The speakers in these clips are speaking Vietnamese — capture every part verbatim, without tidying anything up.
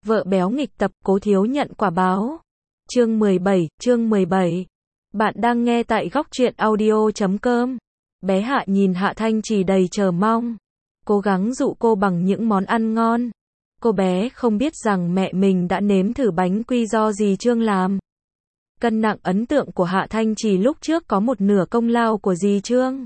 Vợ béo nghịch tập, Cố Thiếu nhận quả báo. Chương mười bảy, chương mười bảy. Bạn đang nghe tại góc truyện audio chấm com. Bé Hạ nhìn Hạ Thanh Trì đầy chờ mong, cố gắng dụ cô bằng những món ăn ngon. Cô bé không biết rằng mẹ mình đã nếm thử bánh quy do dì Trương làm. Cân nặng ấn tượng của Hạ Thanh Trì lúc trước có một nửa công lao của dì Trương.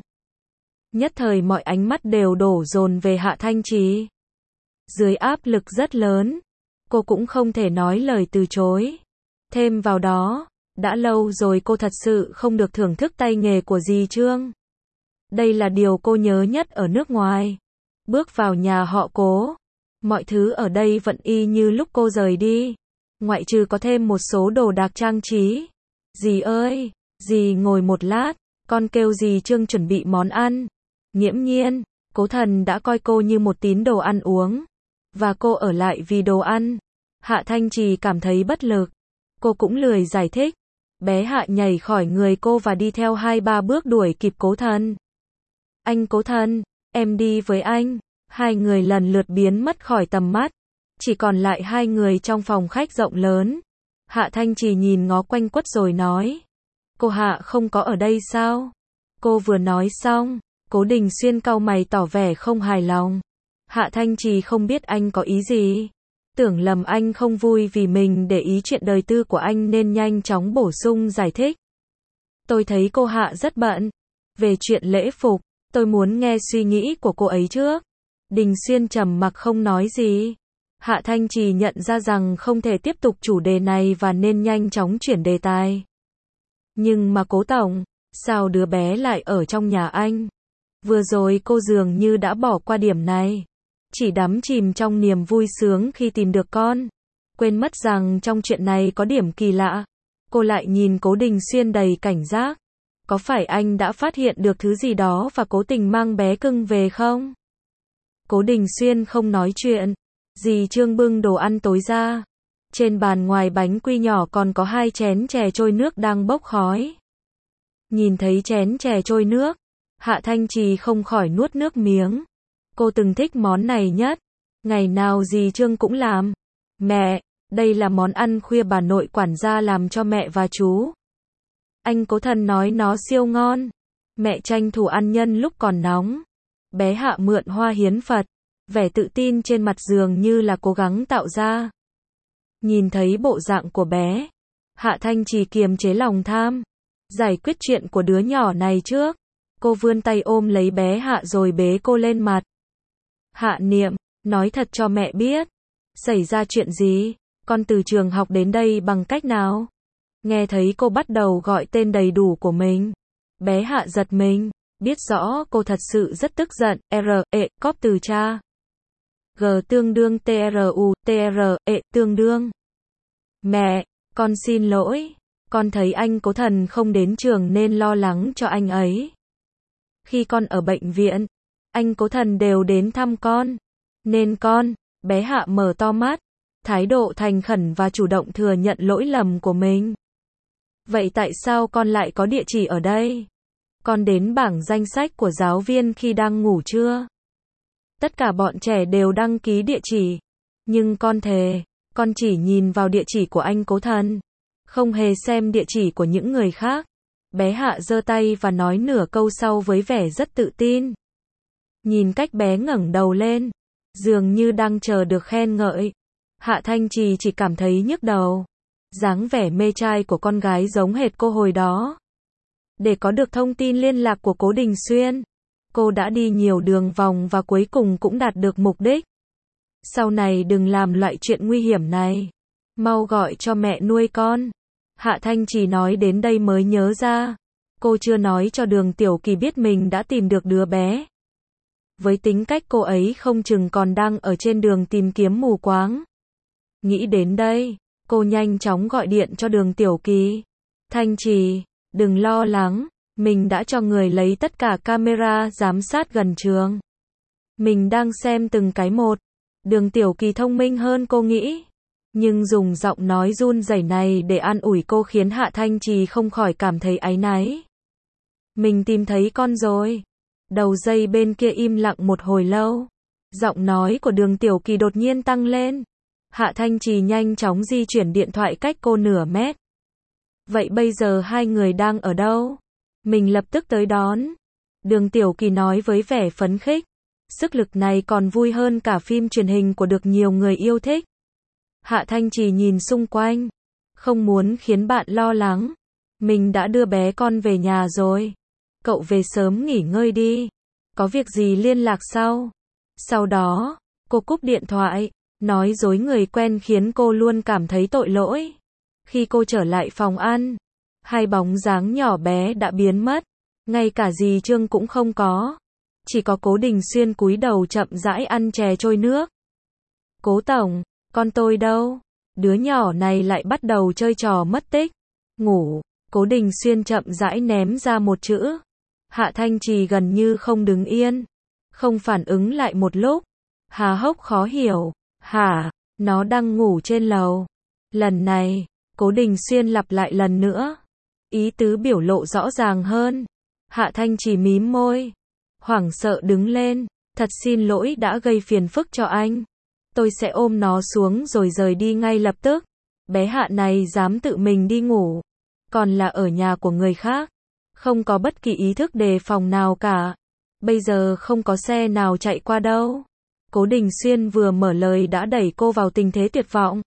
Nhất thời mọi ánh mắt đều đổ dồn về Hạ Thanh Trì. Dưới áp lực rất lớn, cô cũng không thể nói lời từ chối. Thêm vào đó, đã lâu rồi cô thật sự không được thưởng thức tay nghề của dì Trương. Đây là điều cô nhớ nhất ở nước ngoài. Bước vào nhà họ Cố, mọi thứ ở đây vẫn y như lúc cô rời đi, ngoại trừ có thêm một số đồ đạc trang trí. Dì ơi, dì ngồi một lát, con kêu dì Trương chuẩn bị món ăn. Nghiễm nhiên, Cố Thần đã coi cô như một tín đồ ăn uống, và cô ở lại vì đồ ăn. Hạ Thanh Trì cảm thấy bất lực. Cô cũng lười giải thích. Bé Hạ nhảy khỏi người cô và đi theo hai ba bước đuổi kịp Cố Thần. Anh Cố Thần, em đi với anh. Hai người lần lượt biến mất khỏi tầm mắt. Chỉ còn lại hai người trong phòng khách rộng lớn. Hạ Thanh Trì nhìn ngó quanh quất rồi nói. Cô Hạ không có ở đây sao? Cô vừa nói xong, Cố Đình Xuyên cau mày tỏ vẻ không hài lòng. Hạ Thanh Trì không biết anh có ý gì. Tưởng lầm anh không vui vì mình để ý chuyện đời tư của anh nên nhanh chóng bổ sung giải thích. Tôi thấy cô Hạ rất bận. Về chuyện lễ phục, tôi muốn nghe suy nghĩ của cô ấy trước. Đình Xuyên trầm mặc không nói gì. Hạ Thanh Trì nhận ra rằng không thể tiếp tục chủ đề này và nên nhanh chóng chuyển đề tài. Nhưng mà Cố Tổng, sao đứa bé lại ở trong nhà anh? Vừa rồi cô dường như đã bỏ qua điểm này. Chỉ đắm chìm trong niềm vui sướng khi tìm được con. Quên mất rằng trong chuyện này có điểm kỳ lạ. Cô lại nhìn Cố Đình Xuyên đầy cảnh giác. Có phải anh đã phát hiện được thứ gì đó và cố tình mang bé cưng về không? Cố Đình Xuyên không nói chuyện. Dì Trương bưng đồ ăn tối ra. Trên bàn ngoài bánh quy nhỏ còn có hai chén chè trôi nước đang bốc khói. Nhìn thấy chén chè trôi nước, Hạ Thanh Trì không khỏi nuốt nước miếng. Cô từng thích món này nhất. Ngày nào dì Trương cũng làm. Mẹ, đây là món ăn khuya bà nội quản gia làm cho mẹ và chú. Anh Cố Thần nói nó siêu ngon. Mẹ tranh thủ ăn nhân lúc còn nóng. Bé Hạ mượn hoa hiến Phật. Vẻ tự tin trên mặt dường như là cố gắng tạo ra. Nhìn thấy bộ dạng của bé, Hạ Thanh Trì kiềm chế lòng tham. Giải quyết chuyện của đứa nhỏ này trước. Cô vươn tay ôm lấy bé Hạ rồi bế cô lên mặt. Hạ Niệm, nói thật cho mẹ biết. Xảy ra chuyện gì? Con từ trường học đến đây bằng cách nào? Nghe thấy cô bắt đầu gọi tên đầy đủ của mình. Bé Hạ giật mình, biết rõ cô thật sự rất tức giận. R, E, cóp từ cha. G tương đương T R U, T R, E tương đương. Mẹ, con xin lỗi. Con thấy anh Cố Thần không đến trường nên lo lắng cho anh ấy. Khi con ở bệnh viện, anh Cố Thần đều đến thăm con. Nên con, bé Hạ mở to mắt, thái độ thành khẩn và chủ động thừa nhận lỗi lầm của mình. Vậy tại sao con lại có địa chỉ ở đây? Con đến bảng danh sách của giáo viên khi đang ngủ chưa? Tất cả bọn trẻ đều đăng ký địa chỉ. Nhưng con thề, con chỉ nhìn vào địa chỉ của anh Cố Thần. Không hề xem địa chỉ của những người khác. Bé Hạ giơ tay và nói nửa câu sau với vẻ rất tự tin. Nhìn cách bé ngẩng đầu lên, dường như đang chờ được khen ngợi. Hạ Thanh Trì chỉ cảm thấy nhức đầu. Dáng vẻ mê trai của con gái giống hệt cô hồi đó. Để có được thông tin liên lạc của Cố Đình Xuyên, cô đã đi nhiều đường vòng và cuối cùng cũng đạt được mục đích. Sau này đừng làm loại chuyện nguy hiểm này. Mau gọi cho mẹ nuôi con. Hạ Thanh Trì nói đến đây mới nhớ ra. Cô chưa nói cho Đường Tiểu Kỳ biết mình đã tìm được đứa bé. Với tính cách cô ấy không chừng còn đang ở trên đường tìm kiếm mù quáng. Nghĩ đến đây, cô nhanh chóng gọi điện cho Đường Tiểu Kỳ. Thanh Trì, đừng lo lắng. Mình đã cho người lấy tất cả camera giám sát gần trường. Mình đang xem từng cái một. Đường Tiểu Kỳ thông minh hơn cô nghĩ. Nhưng dùng giọng nói run rẩy này để an ủi cô khiến Hạ Thanh Trì không khỏi cảm thấy áy náy. Mình tìm thấy con rồi. Đầu dây bên kia im lặng một hồi lâu. Giọng nói của Đường Tiểu Kỳ đột nhiên tăng lên. Hạ Thanh Trì nhanh chóng di chuyển điện thoại cách cô nửa mét. Vậy bây giờ hai người đang ở đâu? Mình lập tức tới đón. Đường Tiểu Kỳ nói với vẻ phấn khích. Sức lực này còn vui hơn cả phim truyền hình của được nhiều người yêu thích. Hạ Thanh Trì nhìn xung quanh. Không muốn khiến bạn lo lắng. Mình đã đưa bé con về nhà rồi. Cậu về sớm nghỉ ngơi đi. Có việc gì liên lạc sau. Sau đó, cô cúp điện thoại. Nói dối người quen khiến cô luôn cảm thấy tội lỗi. Khi cô trở lại phòng ăn, hai bóng dáng nhỏ bé đã biến mất. Ngay cả dì Trương cũng không có. Chỉ có Cố Đình Xuyên cúi đầu chậm rãi ăn chè trôi nước. Cố tổng, con tôi đâu? Đứa nhỏ này lại bắt đầu chơi trò mất tích. Ngủ. Cố Đình Xuyên chậm rãi ném ra một chữ. Hạ Thanh Trì gần như không đứng yên. Không phản ứng lại một lúc. Há hốc khó hiểu. Hả? Nó đang ngủ trên lầu. Lần này, Cố Đình Xuyên lặp lại lần nữa. Ý tứ biểu lộ rõ ràng hơn. Hạ Thanh Trì mím môi. Hoảng sợ đứng lên. Thật xin lỗi đã gây phiền phức cho anh. Tôi sẽ ôm nó xuống rồi rời đi ngay lập tức. Bé Hạ này dám tự mình đi ngủ. Còn là ở nhà của người khác. Không có bất kỳ ý thức đề phòng nào cả. Bây giờ không có xe nào chạy qua đâu. Cố Đình Xuyên vừa mở lời đã đẩy cô vào tình thế tuyệt vọng.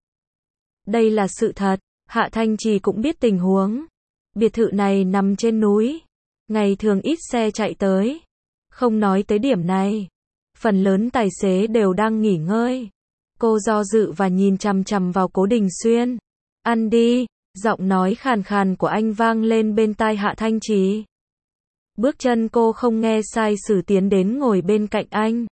Đây là sự thật. Hạ Thanh Trì cũng biết tình huống. Biệt thự này nằm trên núi. Ngày thường ít xe chạy tới. Không nói tới điểm này. Phần lớn tài xế đều đang nghỉ ngơi. Cô do dự và nhìn chằm chằm vào Cố Đình Xuyên. Ăn đi. Giọng nói khàn khàn của anh vang lên bên tai Hạ Thanh Trì. Bước chân cô không nghe sai sử tiến đến ngồi bên cạnh anh.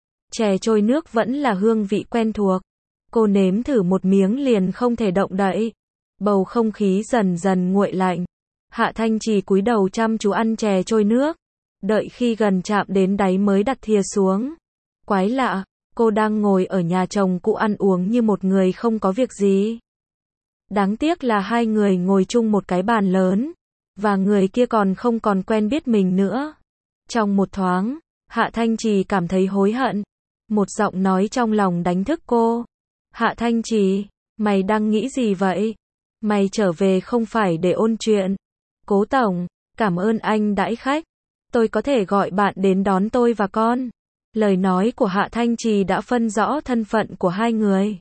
Chè trôi nước vẫn là hương vị quen thuộc. Cô nếm thử một miếng liền không thể động đậy. Bầu không khí dần dần nguội lạnh. Hạ Thanh Trì cúi đầu chăm chú ăn chè trôi nước. Đợi khi gần chạm đến đáy mới đặt thìa xuống. Quái lạ, cô đang ngồi ở nhà chồng cũ ăn uống như một người không có việc gì. Đáng tiếc là hai người ngồi chung một cái bàn lớn. Và người kia còn không còn quen biết mình nữa. Trong một thoáng, Hạ Thanh Trì cảm thấy hối hận. Một giọng nói trong lòng đánh thức cô. Hạ Thanh Trì, mày đang nghĩ gì vậy? Mày trở về không phải để ôn chuyện. Cố tổng, cảm ơn anh đãi khách. Tôi có thể gọi bạn đến đón tôi và con. Lời nói của Hạ Thanh Trì đã phân rõ thân phận của hai người.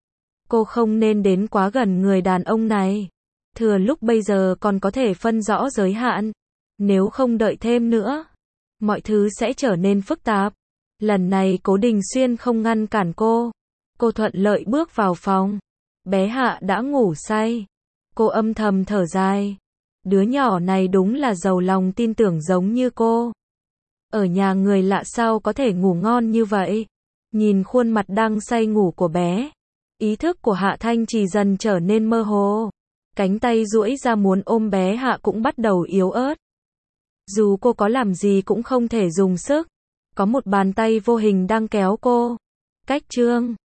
Cô không nên đến quá gần người đàn ông này. Thừa lúc bây giờ còn có thể phân rõ giới hạn. Nếu không đợi thêm nữa, mọi thứ sẽ trở nên phức tạp. Lần này Cố Đình Xuyên không ngăn cản cô. Cô thuận lợi bước vào phòng. Bé Hạ đã ngủ say. Cô âm thầm thở dài. Đứa nhỏ này đúng là giàu lòng tin tưởng giống như cô. Ở nhà người lạ sao có thể ngủ ngon như vậy. Nhìn khuôn mặt đang say ngủ của bé. Ý thức của Hạ Thanh Trì dần trở nên mơ hồ. Cánh tay duỗi ra muốn ôm bé Hạ cũng bắt đầu yếu ớt. Dù cô có làm gì cũng không thể dùng sức. Có một bàn tay vô hình đang kéo cô. Cách Trương.